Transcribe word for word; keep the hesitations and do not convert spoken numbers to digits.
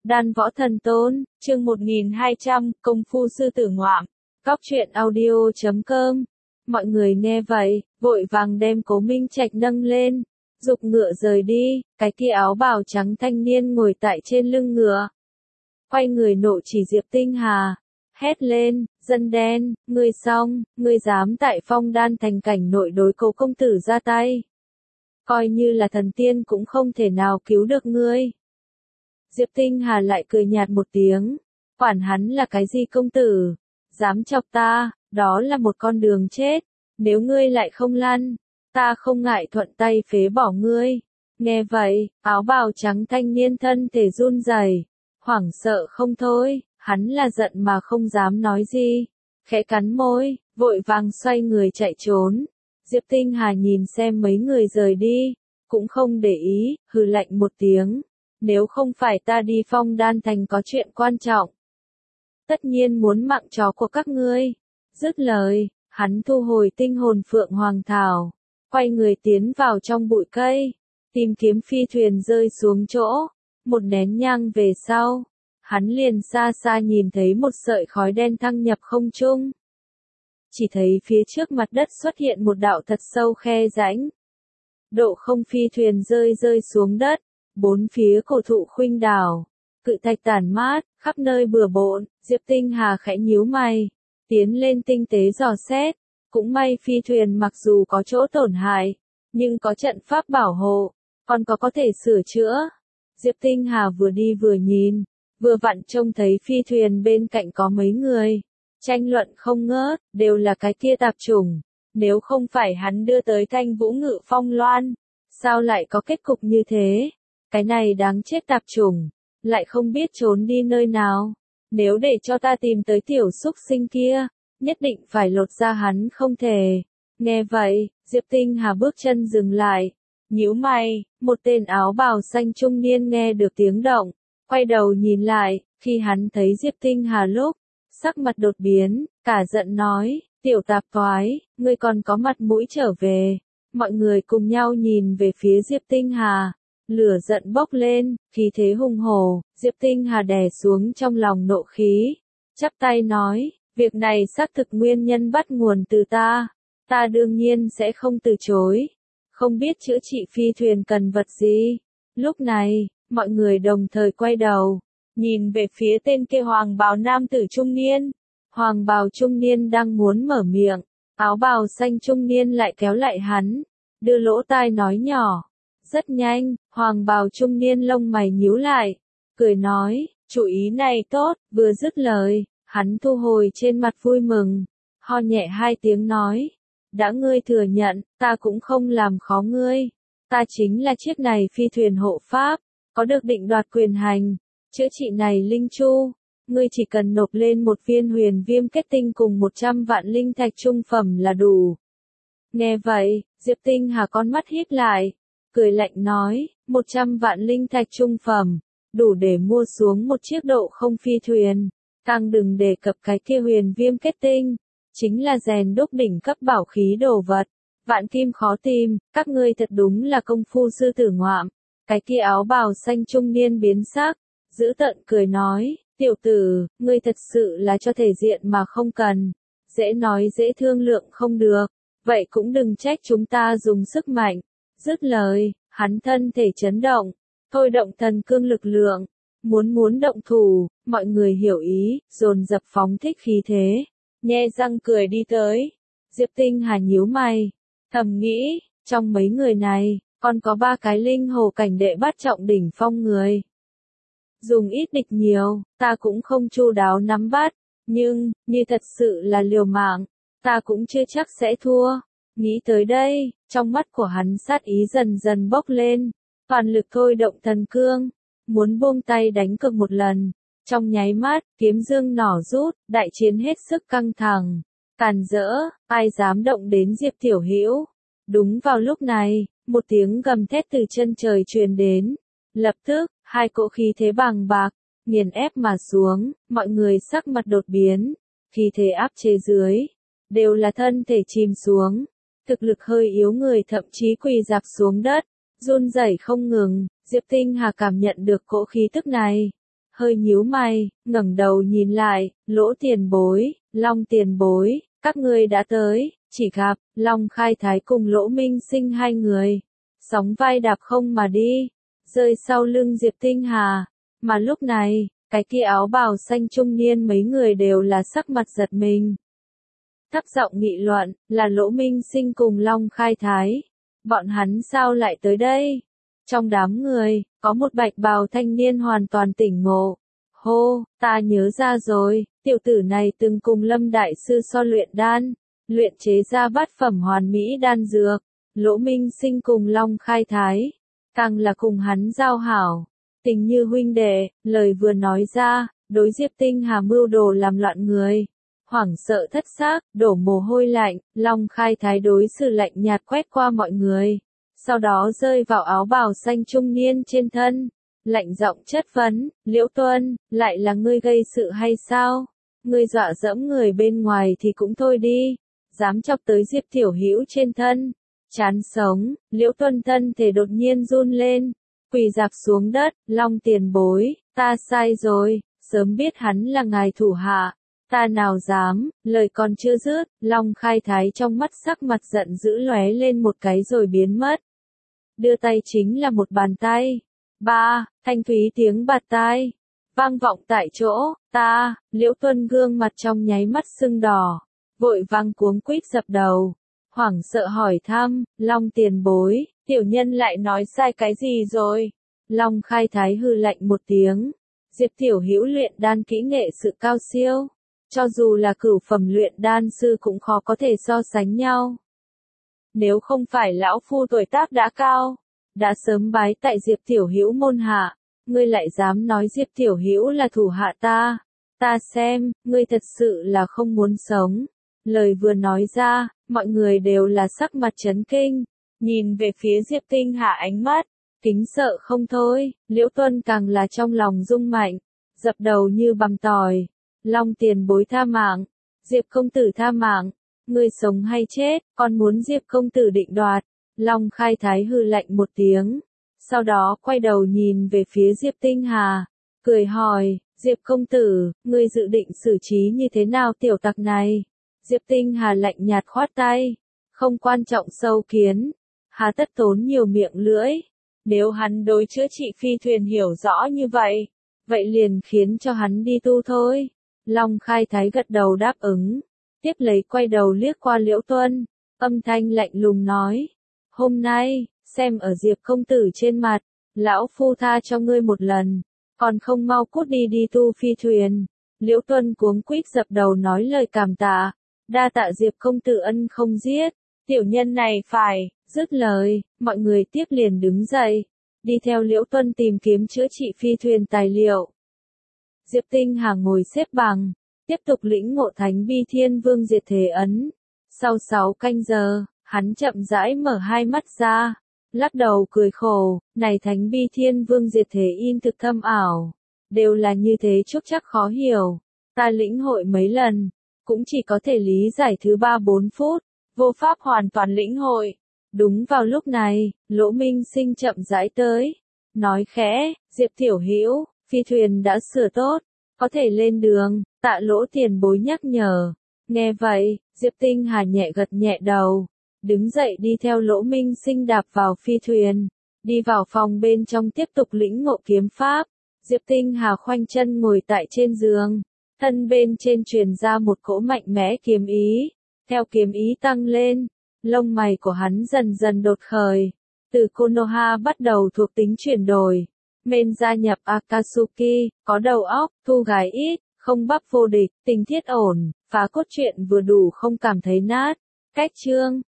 Đan Võ Thần Tôn, chương một nghìn hai trăm, Công Phu Sư Tử Ngoạm. Góc truyện audio chấm com. Mọi người nghe vậy, vội vàng đem Cố Minh Trạch nâng lên, giục ngựa rời đi. Cái kia áo bào trắng thanh niên ngồi tại trên lưng ngựa, quay người nộ chỉ Diệp Tinh Hà, hét lên: dân đen, ngươi xong, ngươi dám tại Phong Đan thành cảnh nội đối Cố công tử ra tay, coi như là thần tiên cũng không thể nào cứu được ngươi. Diệp Tinh Hà lại cười nhạt một tiếng, quản hắn là cái gì công tử, dám chọc ta, đó là một con đường chết, nếu ngươi lại không lăn, ta không ngại thuận tay phế bỏ ngươi. Nghe vậy, áo bào trắng thanh niên thân thể run rẩy, hoảng sợ không thôi, hắn là giận mà không dám nói gì, khẽ cắn môi, vội vàng xoay người chạy trốn. Diệp Tinh Hà nhìn xem mấy người rời đi, cũng không để ý, hừ lạnh một tiếng. Nếu không phải ta đi Phong Đan thành có chuyện quan trọng, tất nhiên muốn mạng chó của các ngươi. Dứt lời, hắn thu hồi tinh hồn phượng hoàng thảo, quay người tiến vào trong bụi cây, tìm kiếm phi thuyền rơi xuống chỗ. Một nén nhang về sau, hắn liền xa xa nhìn thấy một sợi khói đen thăng nhập không trung. Chỉ thấy phía trước mặt đất xuất hiện một đạo thật sâu khe rãnh. Độ không phi thuyền rơi rơi xuống đất. Bốn phía cổ thụ khuynh đảo, cự thạch tản mát, khắp nơi bừa bộn. Diệp Tinh Hà khẽ nhíu mày, tiến lên tinh tế dò xét. Cũng may phi thuyền mặc dù có chỗ tổn hại, nhưng có trận pháp bảo hộ, còn có có thể sửa chữa. Diệp Tinh Hà vừa đi vừa nhìn, vừa vặn trông thấy phi thuyền bên cạnh có mấy người tranh luận không ngớt, đều là cái kia tạp chủng. Nếu không phải hắn đưa tới Thanh Vũ Ngự Phong Loan, sao lại có kết cục như thế? Cái này đáng chết tạp chủng, lại không biết trốn đi nơi nào. Nếu để cho ta tìm tới tiểu súc sinh kia, nhất định phải lột ra hắn không thể. Nghe vậy, Diệp Tinh Hà bước chân dừng lại, nhíu mày. Một tên áo bào xanh trung niên nghe được tiếng động, quay đầu nhìn lại. Khi hắn thấy Diệp Tinh Hà lúc, sắc mặt đột biến, cả giận nói: tiểu tạp toái, ngươi còn có mặt mũi trở về. Mọi người cùng nhau nhìn về phía Diệp Tinh Hà, lửa giận bốc lên, khí thế hùng hổ. Diệp Tinh Hà đè xuống trong lòng nộ khí, chắp tay nói: việc này xác thực nguyên nhân bắt nguồn từ ta, ta đương nhiên sẽ không từ chối. Không biết chữa trị phi thuyền cần vật gì? Lúc này, mọi người đồng thời quay đầu, nhìn về phía tên kia hoàng bào nam tử trung niên. Hoàng bào trung niên đang muốn mở miệng, áo bào xanh trung niên lại kéo lại hắn, đưa lỗ tai nói nhỏ. Rất nhanh, hoàng bào trung niên lông mày nhíu lại, cười nói: chủ ý này tốt. Vừa dứt lời, hắn thu hồi trên mặt vui mừng, ho nhẹ hai tiếng nói: đã ngươi thừa nhận, ta cũng không làm khó ngươi. Ta chính là chiếc này phi thuyền hộ pháp, có được định đoạt quyền hành, chữa trị này linh chu. Ngươi chỉ cần nộp lên một viên huyền viêm kết tinh cùng một trăm vạn linh thạch trung phẩm là đủ. Nghe vậy, Diệp Tinh Hà con mắt híp lại, cười lạnh nói: một trăm vạn linh thạch trung phẩm, đủ để mua xuống một chiếc độ không phi thuyền. Càng đừng đề cập cái kia huyền viêm kết tinh, chính là rèn đúc đỉnh cấp bảo khí đồ vật, vạn kim khó tìm. Các ngươi thật đúng là công phu sư tử ngoạm. Cái kia áo bào xanh trung niên biến sắc, giữ tợn cười nói: tiểu tử, ngươi thật sự là cho thể diện mà không cần, dễ nói dễ thương lượng không được, vậy cũng đừng trách chúng ta dùng sức mạnh. Dứt lời, hắn thân thể chấn động, thôi động thần cương lực lượng, muốn muốn động thủ. Mọi người hiểu ý, dồn dập phóng thích khí thế, nhe răng cười đi tới. Diệp Tinh Hà nhíu mày, thầm nghĩ, trong mấy người này, còn có ba cái linh hồ cảnh đệ bát trọng đỉnh phong người. Dùng ít địch nhiều, ta cũng không chu đáo nắm bắt, nhưng, như thật sự là liều mạng, ta cũng chưa chắc sẽ thua. Nghĩ tới đây, trong mắt của hắn sát ý dần dần bốc lên, toàn lực thôi động thần cương, muốn buông tay đánh cược một lần. Trong nháy mắt, kiếm dương nỏ rút, đại chiến hết sức căng thẳng, càn rỡ, ai dám động đến Diệp Tiểu Hữu. Đúng vào lúc này, một tiếng gầm thét từ chân trời truyền đến, lập tức, hai cỗ khí thế bàng bạc, nghiền ép mà xuống. Mọi người sắc mặt đột biến, khí thế áp chế dưới, đều là thân thể chìm xuống. Thực lực hơi yếu người thậm chí quỳ dạp xuống đất, run rẩy không ngừng. Diệp Tinh Hà cảm nhận được cỗ khí tức này, hơi nhíu mày, ngẩng đầu nhìn lại, Lỗ tiền bối, Long tiền bối, các ngươi đã tới, chỉ gặp, Long Khai Thái cùng Lỗ Minh Sinh hai người, sóng vai đạp không mà đi, rơi sau lưng Diệp Tinh Hà, mà lúc này, cái kia áo bào xanh trung niên mấy người đều là sắc mặt giật mình. Thấp giọng nghị luận, là Lỗ Minh Sinh cùng Long Khai Thái, bọn hắn sao lại tới đây? Trong đám người, có một bạch bào thanh niên hoàn toàn tỉnh ngộ. Hô, ta nhớ ra rồi, tiểu tử này từng cùng Lâm Đại Sư so luyện đan, luyện chế ra bát phẩm hoàn mỹ đan dược. Lỗ Minh Sinh cùng Long Khai Thái, càng là cùng hắn giao hảo, tình như huynh đệ, lời vừa nói ra, đối Diệp Tinh Hà mưu đồ làm loạn người. Hoảng sợ thất xác, đổ mồ hôi lạnh, Long Khai Thái đối xử lạnh nhạt quét qua mọi người. Sau đó rơi vào áo bào xanh trung niên trên thân, lạnh giọng chất vấn, Liễu Tuân, lại là ngươi gây sự hay sao? Ngươi dọa dẫm người bên ngoài thì cũng thôi đi, dám chọc tới Diệp Tiểu Hữu trên thân, chán sống, Liễu Tuân thân thể đột nhiên run lên, quỳ dạp xuống đất, Long tiền bối, ta sai rồi, sớm biết hắn là ngài thủ hạ, ta nào dám, lời còn chưa dứt, Long Khai Thái trong mắt sắc mặt giận dữ lóe lên một cái rồi biến mất. Đưa tay chính là một bàn tay. Ba, thanh thúy tiếng bạt tai, vang vọng tại chỗ, ta, Liễu Tuân gương mặt trong nháy mắt sưng đỏ, vội vang cuống quýt dập đầu, hoảng sợ hỏi thăm, Long tiền bối, tiểu nhân lại nói sai cái gì rồi? Long Khai Thái hừ lạnh một tiếng, Diệp Tiểu Hữu luyện đan kỹ nghệ sự cao siêu, cho dù là cửu phẩm luyện đan sư cũng khó có thể so sánh nhau. Nếu không phải lão phu tuổi tác đã cao, đã sớm bái tại Diệp Tiểu Hữu môn hạ, ngươi lại dám nói Diệp Tiểu Hữu là thủ hạ ta, ta xem, ngươi thật sự là không muốn sống. Lời vừa nói ra, mọi người đều là sắc mặt chấn kinh, nhìn về phía Diệp Tinh Hà ánh mắt, kính sợ không thôi, Liễu Tuân càng là trong lòng rung mạnh, dập đầu như bằm tỏi, Long tiền bối tha mạng, Diệp công tử tha mạng, ngươi sống hay chết, còn muốn Diệp công tử định đoạt. Long Khai Thái hừ lạnh một tiếng, sau đó quay đầu nhìn về phía Diệp Tinh Hà, cười hỏi, Diệp công tử, ngươi dự định xử trí như thế nào tiểu tặc này? Diệp Tinh Hà lạnh nhạt khoát tay, không quan trọng sâu kiến, hà tất tốn nhiều miệng lưỡi, nếu hắn đối chữa trị phi thuyền hiểu rõ như vậy, vậy liền khiến cho hắn đi tu thôi. Long Khai Thái gật đầu đáp ứng, tiếp lấy quay đầu liếc qua Liễu Tuân, âm thanh lạnh lùng nói, hôm nay, xem ở Diệp công tử trên mặt, lão phu tha cho ngươi một lần, còn không mau cút đi đi tu phi thuyền. Liễu Tuân cuống quýt dập đầu nói lời cảm tạ, đa tạ Diệp công tử ân không giết, tiểu nhân này phải, dứt lời, mọi người tiếp liền đứng dậy, đi theo Liễu Tuân tìm kiếm chữa trị phi thuyền tài liệu. Diệp Tinh Hà ngồi xếp bằng, tiếp tục lĩnh ngộ Thánh Bi Thiên Vương Diệt Thế Ấn. Sau sáu canh giờ, hắn chậm rãi mở hai mắt ra, lắc đầu cười khổ, này Thánh Bi Thiên Vương Diệt Thế in thực thâm ảo, đều là như thế chúc chắc khó hiểu, ta lĩnh hội mấy lần, cũng chỉ có thể lý giải thứ ba bốn phút, vô pháp hoàn toàn lĩnh hội. Đúng vào lúc này, Lỗ Minh Sinh chậm rãi tới, nói khẽ, Diệp Tiểu Hữu, phi thuyền đã sửa tốt, có thể lên đường, tạ Lỗ tiền bối nhắc nhở. Nghe vậy, Diệp Tinh Hà nhẹ gật nhẹ đầu, đứng dậy đi theo Lỗ Minh Sinh đạp vào phi thuyền, đi vào phòng bên trong tiếp tục lĩnh ngộ kiếm pháp. Diệp Tinh Hà khoanh chân ngồi tại trên giường, thân bên trên truyền ra một cỗ mạnh mẽ kiếm ý, theo kiếm ý tăng lên, lông mày của hắn dần dần đột khởi, từ Konoha bắt đầu thuộc tính chuyển đổi, men gia nhập Akatsuki, có đầu óc, thu gái ít, không bắp vô địch, tình thiết ổn, phá cốt truyện vừa đủ không cảm thấy nát. Cách chương